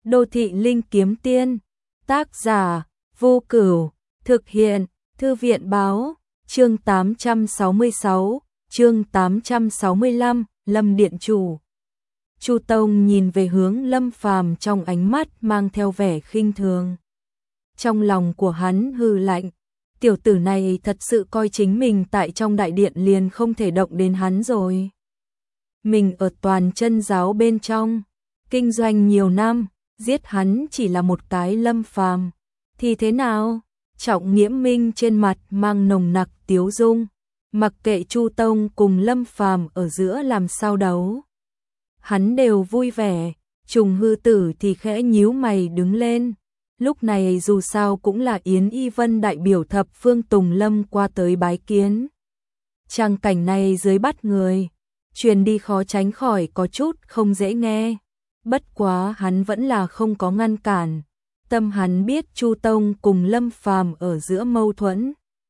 Đô thị linh kiếm tiên, tác giả, Vô Cửu, thực hiện, Thư viện báo, chương 866, chương 865, Lâm Điện Chủ. Chu Tông nhìn về hướng Lâm Phàm trong ánh mắt mang theo vẻ khinh thường. Trong lòng của hắn hừ lạnh, tiểu tử này thật sự coi chính mình tại trong đại điện liền không thể động đến hắn rồi. Mình ở Toàn Chân giáo bên trong, kinh doanh nhiều năm, giết hắn chỉ là một cái Lâm Phàm thì thế nào? Trọng Nghiễm Minh trên mặt mang nồng nặc tiếu dung, mặc kệ Chu Tông cùng Lâm Phàm ở giữa làm sao đấu, hắn đều vui vẻ. Trùng Hư Tử thì khẽ nhíu mày đứng lên. Lúc này dù sao cũng là Yến Y Vân đại biểu thập phương Tùng Lâm qua tới bái kiến. Trang cảnh này dưới bắt người, truyền đi khó tránh khỏi có chút không dễ nghe. Bất quá hắn vẫn là không có ngăn cản. Tâm hắn biết Chu Tông cùng Lâm Phàm ở giữa mâu thuẫn.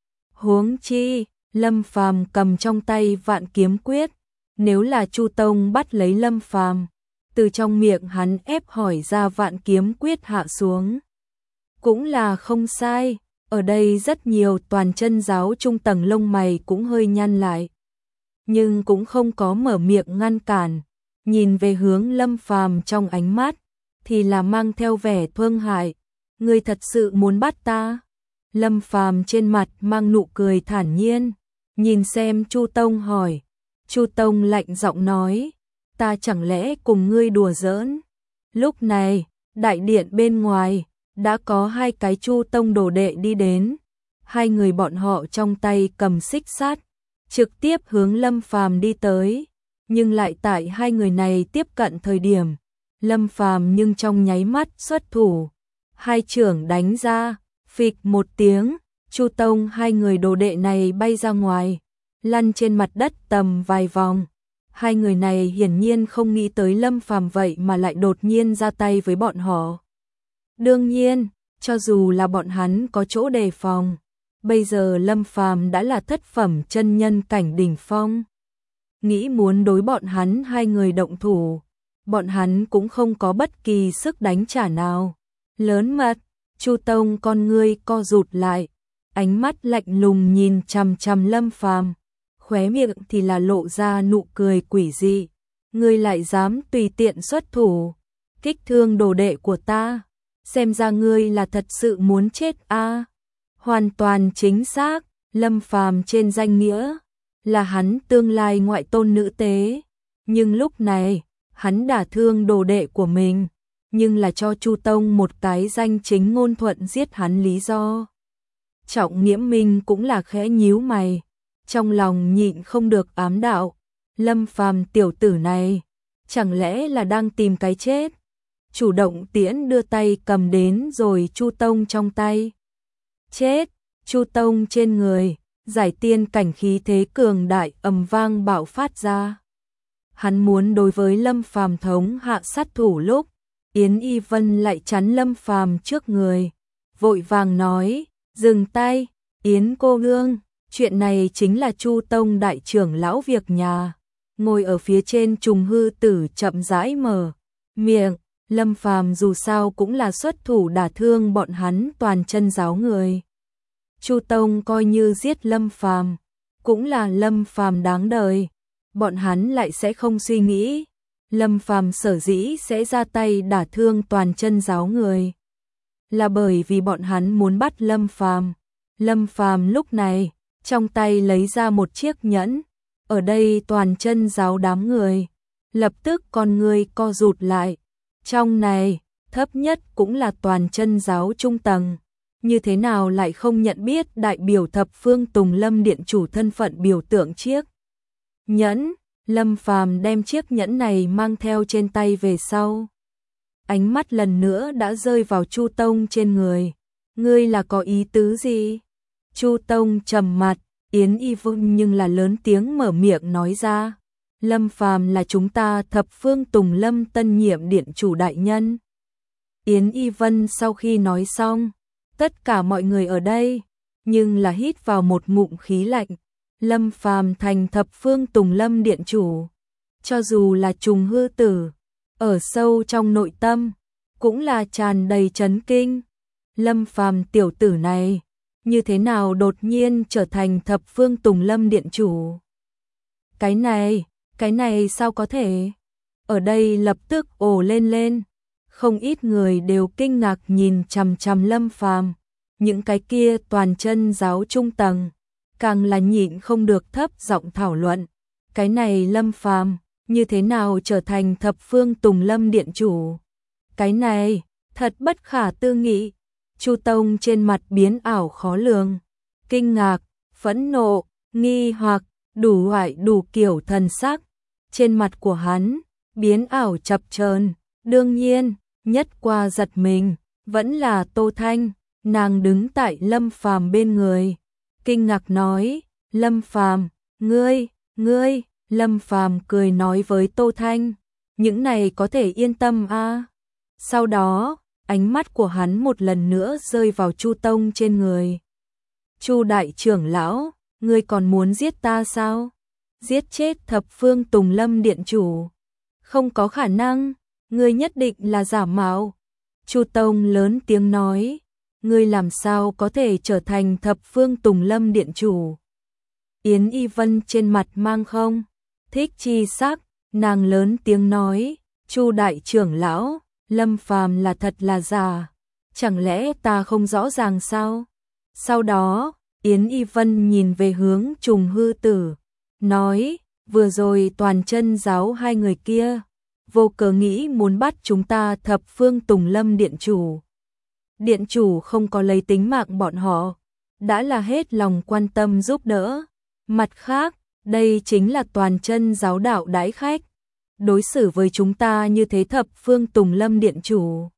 Huống chi, Lâm Phàm cầm trong tay Vạn Kiếm Quyết. Nếu là Chu Tông bắt lấy Lâm Phàm, từ trong miệng hắn ép hỏi ra Vạn Kiếm Quyết hạ xuống, cũng là không sai. Ở đây rất nhiều Toàn Chân giáo trung tầng lông mày cũng hơi nhăn lại, nhưng cũng không có mở miệng ngăn cản. Nhìn về hướng Lâm Phàm trong ánh mắt thì là mang theo vẻ thương hại. Ngươi thật sự muốn bắt ta? Lâm Phàm trên mặt mang nụ cười thản nhiên, nhìn xem Chu Tông hỏi. Chu Tông lạnh giọng nói, ta chẳng lẽ cùng ngươi đùa giỡn? Lúc này, đại điện bên ngoài đã có hai cái Chu Tông đồ đệ đi đến. Hai người bọn họ trong tay cầm xích sắt, trực tiếp hướng Lâm Phàm đi tới. Nhưng lại tại hai người này tiếp cận thời điểm, Lâm Phàm nhưng trong nháy mắt xuất thủ, hai chưởng đánh ra, phịch một tiếng, Chu Tông hai người đồ đệ này bay ra ngoài, lăn trên mặt đất tầm vài vòng. Hai người này hiển nhiên không nghĩ tới Lâm Phàm vậy mà lại đột nhiên ra tay với bọn họ. Đương nhiên, cho dù là bọn hắn có chỗ đề phòng, bây giờ Lâm Phàm đã là thất phẩm chân nhân cảnh đỉnh phong. Nghĩ muốn đối bọn hắn hai người động thủ, bọn hắn cũng không có bất kỳ sức đánh trả nào. Lớn mật, Chu Tông con ngươi co rụt lại, ánh mắt lạnh lùng nhìn chằm chằm Lâm Phàm, khóe miệng thì là lộ ra nụ cười quỷ dị. Ngươi lại dám tùy tiện xuất thủ, kích thương đồ đệ của ta, xem ra ngươi là thật sự muốn chết a. Hoàn toàn chính xác, Lâm Phàm trên danh nghĩa là hắn tương lai ngoại tôn nữ tế, nhưng lúc này, hắn đả thương đồ đệ của mình, nhưng là cho Chu Tông một cái danh chính ngôn thuận giết hắn lý do. Trọng Nghiễm Minh cũng là khẽ nhíu mày, trong lòng nhịn không được ám đạo, Lâm Phàm tiểu tử này, chẳng lẽ là đang tìm cái chết? Chủ động tiễn đưa tay cầm đến rồi Chu Tông trong tay. Chết, Chu Tông trên người giải tiên cảnh khí thế cường đại ầm vang bạo phát ra. Hắn muốn đối với Lâm Phàm thống hạ sát thủ lúc, Yến Y Vân lại chắn Lâm Phàm trước người, vội vàng nói, dừng tay, Yến cô nương, chuyện này chính là Chu Tông đại trưởng lão việc nhà. Ngồi ở phía trên Trùng Hư Tử chậm rãi mở miệng, Lâm Phàm dù sao cũng là xuất thủ đả thương bọn hắn Toàn Chân giáo người. Chu Tông coi như giết Lâm Phàm, cũng là Lâm Phàm đáng đời. Bọn hắn lại sẽ không suy nghĩ, Lâm Phàm sở dĩ sẽ ra tay đả thương Toàn Chân giáo người, là bởi vì bọn hắn muốn bắt Lâm Phàm. Lâm Phàm lúc này, trong tay lấy ra một chiếc nhẫn. Ở đây Toàn Chân giáo đám người, lập tức con người co rụt lại. Trong này, thấp nhất cũng là Toàn Chân giáo trung tầng. Như thế nào lại không nhận biết đại biểu thập phương Tùng Lâm điện chủ thân phận biểu tượng chiếc nhẫn? Lâm Phàm đem chiếc nhẫn này mang theo trên tay về sau. Ánh mắt lần nữa đã rơi vào Chu Tông trên người. Ngươi là có ý tứ gì? Chu Tông trầm mặt, Yến Y Vân nhưng là lớn tiếng mở miệng nói ra. Lâm Phàm là chúng ta thập phương Tùng Lâm tân nhiệm điện chủ đại nhân. Yến Y Vân sau khi nói xong, tất cả mọi người ở đây, nhưng là hít vào một ngụm khí lạnh. Lâm Phàm thành thập phương Tùng Lâm điện chủ, cho dù là Trùng Hư Tử, ở sâu trong nội tâm, cũng là tràn đầy chấn kinh. Lâm Phàm tiểu tử này, như thế nào đột nhiên trở thành Thập Phương Tùng Lâm điện chủ? Cái này sao có thể? Ở đây lập tức ồ lên. Không ít người đều kinh ngạc nhìn chằm chằm Lâm Phàm, những cái kia toàn chân giáo trung tầng, càng là nhịn không được thấp giọng thảo luận. Cái này Lâm Phàm như thế nào trở thành Thập Phương Tùng Lâm điện chủ? Cái này, thật bất khả tư nghị. Chu Tông trên mặt biến ảo khó lường, kinh ngạc, phẫn nộ, nghi hoặc, đủ loại đủ kiểu thần sắc. Trên mặt của hắn, biến ảo chập chờn. Đương nhiên, nhất qua giật mình, vẫn là Tô Thanh, nàng đứng tại Lâm Phàm bên người. Kinh ngạc nói, Lâm Phàm, ngươi, Lâm Phàm cười nói với Tô Thanh, những này có thể yên tâm a. Sau đó, ánh mắt của hắn một lần nữa rơi vào Chu Tông trên người. Chu đại trưởng lão, ngươi còn muốn giết ta sao? Giết chết Thập Phương Tùng Lâm điện chủ? Không có khả năng, ngươi nhất định là giả mạo. Chu Tông lớn tiếng nói, ngươi làm sao có thể trở thành Thập Phương Tùng Lâm điện chủ? Yến Y Vân trên mặt mang không thích chi sắc, nàng lớn tiếng nói, Chu đại trưởng lão, Lâm Phàm là thật là giả, chẳng lẽ ta không rõ ràng sao? Sau đó, Yến Y Vân nhìn về hướng Trùng Hư Tử, nói, vừa rồi toàn chân giáo hai người kia, vô cớ nghĩ muốn bắt chúng ta Thập Phương Tùng Lâm điện chủ. Điện chủ không có lấy tính mạng bọn họ, đã là hết lòng quan tâm giúp đỡ. Mặt khác, đây chính là toàn chân giáo đạo đãi khách, đối xử với chúng ta như thế Thập Phương Tùng Lâm điện chủ.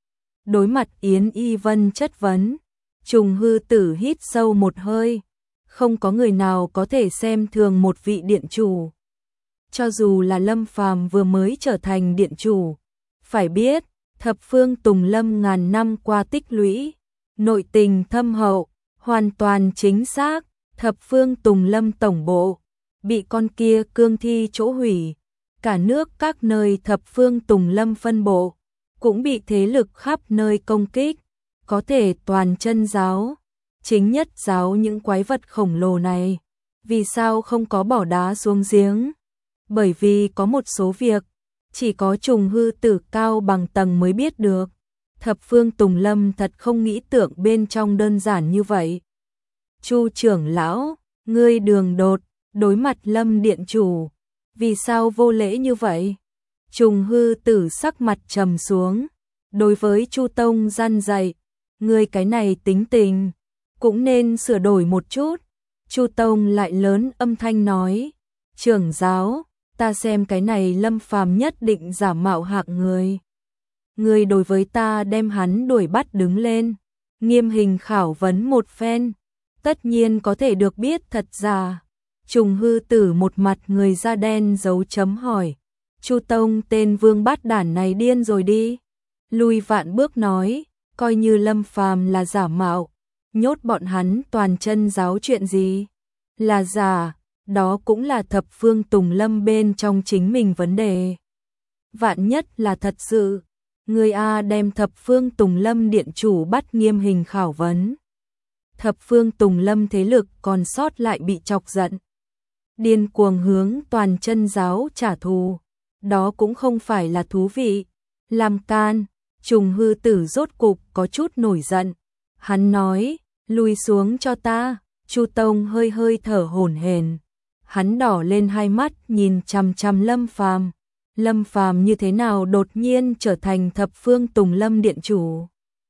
Đối mặt Yến Y Vân chất vấn, Trùng Hư Tử hít sâu một hơi, không có người nào có thể xem thường một vị điện chủ. Cho dù là Lâm Phàm vừa mới trở thành điện chủ, phải biết, Thập Phương Tùng Lâm ngàn năm qua tích lũy, nội tình thâm hậu, hoàn toàn chính xác. Thập Phương Tùng Lâm tổng bộ bị con kia cương thi chỗ hủy, cả nước các nơi Thập Phương Tùng Lâm phân bộ cũng bị thế lực khắp nơi công kích, có thể toàn chân giáo, chính nhất giáo những quái vật khổng lồ này, vì sao không có bỏ đá xuống giếng? Bởi vì có một số việc chỉ có Trùng Hư Tử cao bằng tầng mới biết được. Thập Phương Tùng Lâm thật không nghĩ tưởng bên trong đơn giản như vậy. Chu trưởng lão, ngươi đường đột, đối mặt Lâm điện chủ, vì sao vô lễ như vậy? Trùng Hư Tử sắc mặt trầm xuống, đối với Chu Tông gian dạy, ngươi cái này tính tình, cũng nên sửa đổi một chút. Chu Tông lại lớn âm thanh nói, trưởng giáo, ta xem cái này Lâm Phàm nhất định giả mạo hạng người. Ngươi đối với ta đem hắn đuổi bắt đứng lên, nghiêm hình khảo vấn một phen, tất nhiên có thể được biết thật giả. Trùng Hư Tử một mặt người da đen dấu chấm hỏi, Chu Tông tên vương bát đản này điên rồi đi. Lui vạn bước nói, coi như Lâm Phàm là giả mạo, nhốt bọn hắn toàn chân giáo chuyện gì? Là giả, đó cũng là Thập Phương Tùng Lâm bên trong chính mình vấn đề. Vạn nhất là thật sự, người A đem Thập Phương Tùng Lâm điện chủ bắt nghiêm hình khảo vấn. Thập Phương Tùng Lâm thế lực còn sót lại bị chọc giận, điên cuồng hướng toàn chân giáo trả thù, đó cũng không phải là thú vị. Làm can, Trùng Hư Tử rốt cục có chút nổi giận, hắn nói, lùi xuống cho ta. Chu Tông hơi hơi thở hổn hển, hắn đỏ lên hai mắt nhìn chằm chằm Lâm Phàm. Lâm Phàm như thế nào đột nhiên trở thành Thập Phương Tùng Lâm điện chủ?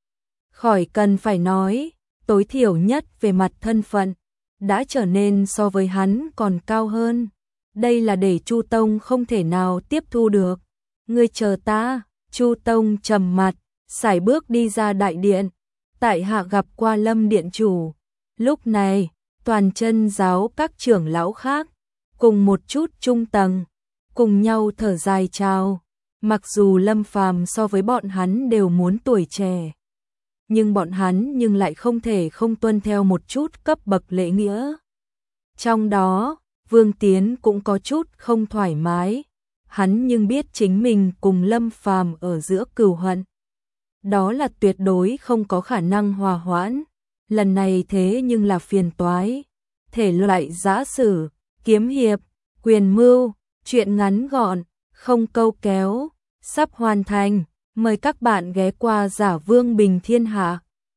Khỏi cần phải nói, tối thiểu nhất về mặt thân phận, đã trở nên so với hắn còn cao hơn. Đây là để Chu Tông không thể nào tiếp thu được. Ngươi chờ ta. Chu Tông trầm mặt, sải bước đi ra đại điện. Tại hạ gặp qua Lâm điện chủ. Lúc này, toàn chân giáo các trưởng lão khác, cùng một chút trung tầng, cùng nhau thở dài chào. Mặc dù Lâm Phàm so với bọn hắn đều muốn tuổi trẻ, nhưng bọn hắn nhưng lại không thể không tuân theo một chút cấp bậc lễ nghĩa. Trong đó, Vương Tiến cũng có chút không thoải mái, hắn nhưng biết chính mình cùng Lâm Phàm ở giữa cừu hận, đó là tuyệt đối không có khả năng hòa hoãn. Lần này thế nhưng là phiền toái. Thể loại giã sử, kiếm hiệp, quyền mưu, truyện ngắn gọn, không câu kéo, sắp hoàn thành. Mời các bạn ghé qua Giả Vương Bình Thiên Hạ.